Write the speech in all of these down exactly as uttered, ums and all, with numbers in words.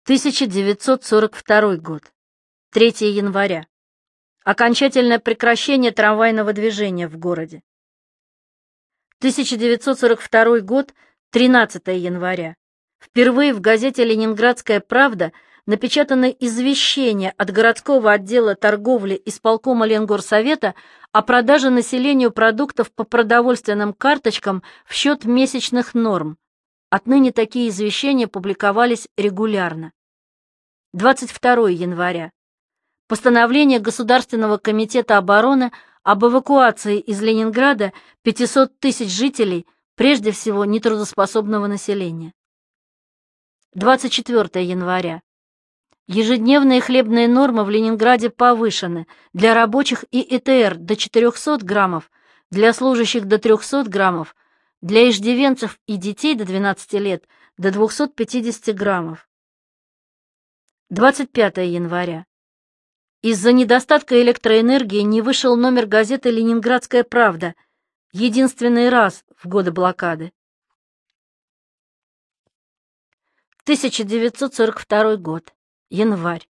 тысяча девятьсот сорок второй год. третьего января. Окончательное прекращение трамвайного движения в городе. тысяча девятьсот сорок второй год. тринадцатого января. Впервые в газете «Ленинградская правда» напечатано извещение от городского отдела торговли исполкома Ленгорсовета о продаже населению продуктов по продовольственным карточкам в счет месячных норм. Отныне такие извещения публиковались регулярно. двадцать второго января. Постановление Государственного комитета обороны об эвакуации из Ленинграда пятисот тысяч жителей, прежде всего нетрудоспособного населения. двадцать четвёртого января. Ежедневные хлебные нормы в Ленинграде повышены для рабочих и и тэ эр до четырехсот граммов, для служащих до трехсот граммов, для иждивенцев и детей до двенадцати лет до двухсот пятидесяти граммов. двадцать пятого января. Из-за недостатка электроэнергии не вышел номер газеты «Ленинградская правда», единственный раз в годы блокады. тысяча девятьсот сорок второй год. Январь.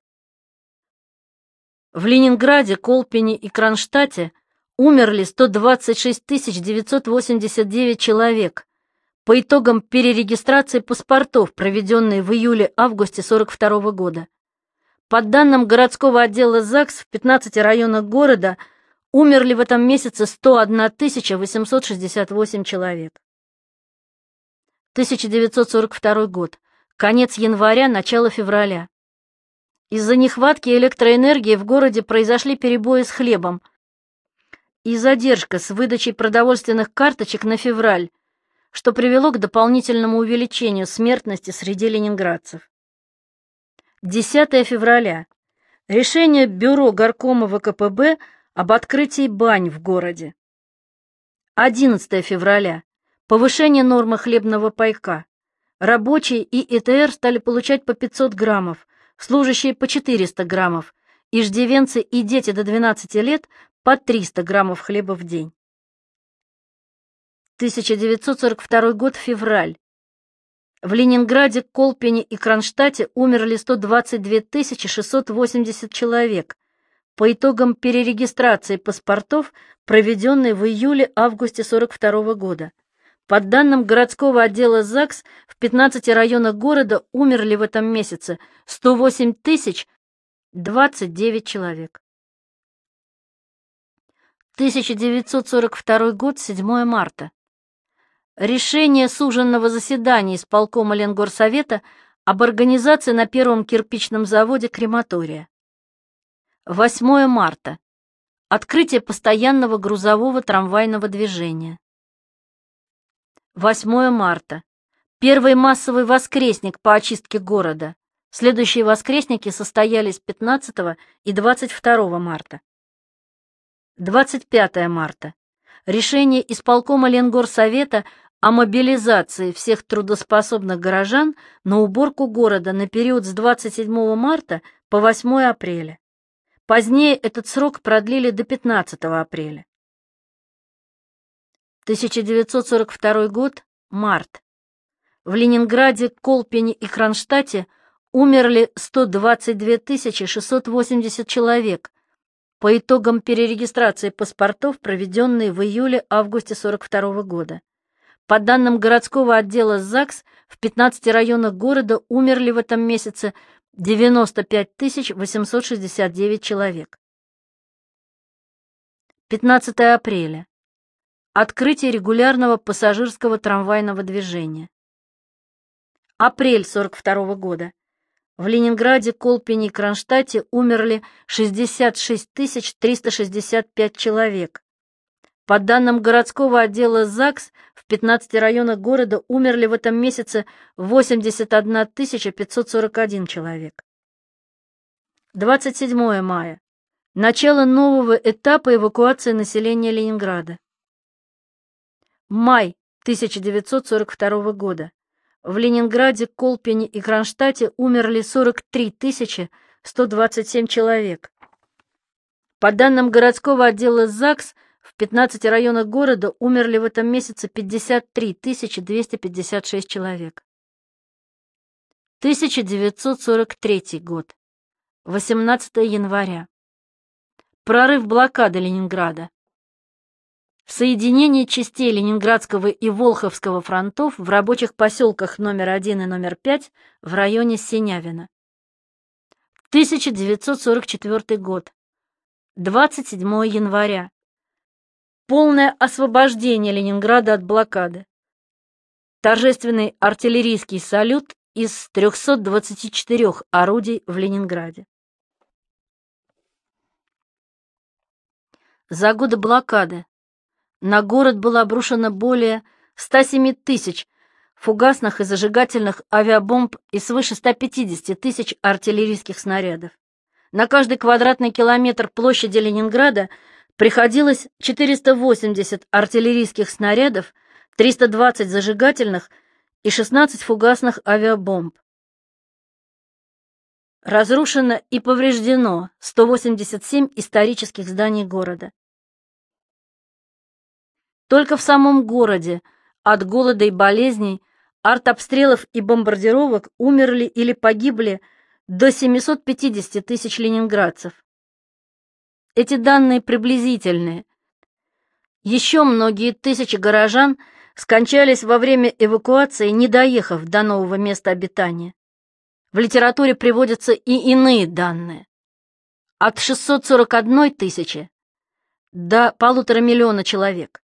В Ленинграде, Колпине и Кронштадте умерли сто двадцать шесть тысяч девятьсот восемьдесят девять человек по итогам перерегистрации паспортов, проведенной в июле-августе сорок второго года. По данным городского отдела ЗАГС, в пятнадцати районах города умерли в этом месяце сто одна тысяча восемьсот шестьдесят восемь человек. тысяча девятьсот сорок второй год. Конец января, начало февраля. Из-за нехватки электроэнергии в городе произошли перебои с хлебом и задержка с выдачей продовольственных карточек на февраль, что привело к дополнительному увеличению смертности среди ленинградцев. десятого февраля. Решение Бюро горкома вэ ка пэ бэ об открытии бань в городе. одиннадцатого февраля. Повышение нормы хлебного пайка. Рабочие и и тэ эр стали получать по пятьсот граммов, служащие по четыреста граммов, иждивенцы и дети до двенадцати лет по триста граммов хлеба в день. тысяча девятьсот сорок второй год, февраль. В Ленинграде, Колпине и Кронштадте умерли сто двадцать две тысячи шестьсот восемьдесят человек по итогам перерегистрации паспортов, проведенной в июле-августе сорок второго года. По данным городского отдела ЗАГС, в пятнадцати районах города умерли в этом месяце сто восемь тысяч двадцать девять человек. тысяча девятьсот сорок второй год, седьмого марта. Решение суженного заседания исполкома Ленгорсовета об организации на первом кирпичном заводе крематория. восьмого марта. Открытие постоянного грузового трамвайного движения. восьмого марта. Первый массовый воскресник по очистке города. Следующие воскресники состоялись пятнадцатого и двадцать второго марта. двадцать пятого марта. Решение исполкома Ленгорсовета о мобилизации всех трудоспособных горожан на уборку города на период с двадцать седьмого марта по восьмого апреля. Позднее этот срок продлили до пятнадцатого апреля. тысяча девятьсот сорок второй год, март. В Ленинграде, Колпине и Кронштадте умерли сто двадцать две тысячи шестьсот восемьдесят человек по итогам перерегистрации паспортов, проведенной в июле-августе сорок второго года. По данным городского отдела ЗАГС, в пятнадцати районах города умерли в этом месяце девяносто пять тысяч восемьсот шестьдесят девять человек. пятнадцатого апреля. Открытие регулярного пассажирского трамвайного движения. Апрель сорок второго года. В Ленинграде, Колпине и Кронштадте умерли шестьдесят шесть тысяч триста шестьдесят пять человек. По данным городского отдела ЗАГС, в пятнадцати районах города умерли в этом месяце восемьдесят одна тысяча пятьсот сорок один человек. двадцать седьмого мая. Начало нового этапа эвакуации населения Ленинграда. Май тысяча девятьсот сорок второго года. В Ленинграде, Колпине и Кронштадте умерли сорок три тысячи сто двадцать семь человек. По данным городского отдела ЗАГС, в пятнадцати районах города умерли в этом месяце пятьдесят три тысячи двести пятьдесят шесть человек. тысяча девятьсот сорок третий год. восемнадцатое января. Прорыв блокады Ленинграда. Соединение частей Ленинградского и Волховского фронтов в рабочих поселках номер один и номер пять в районе Синявино. тысяча девятьсот сорок четвёртый год. двадцать седьмое января. Полное освобождение Ленинграда от блокады. Торжественный артиллерийский салют из трёхсот двадцати четырёх орудий в Ленинграде. За годы блокады на город было обрушено более ста семи тысяч фугасных и зажигательных авиабомб и свыше ста пятидесяти тысяч артиллерийских снарядов. На каждый квадратный километр площади Ленинграда приходилось четыреста восемьдесят артиллерийских снарядов, триста двадцать зажигательных и шестнадцать фугасных авиабомб. Разрушено и повреждено сто восемьдесят семь исторических зданий города. Только в самом городе от голода и болезней, артобстрелов и бомбардировок умерли или погибли до семисот пятидесяти тысяч ленинградцев. Эти данные приблизительные. Еще многие тысячи горожан скончались во время эвакуации, не доехав до нового места обитания. В литературе приводятся и иные данные. От шестисот сорока одной тысячи до полутора миллиона человек.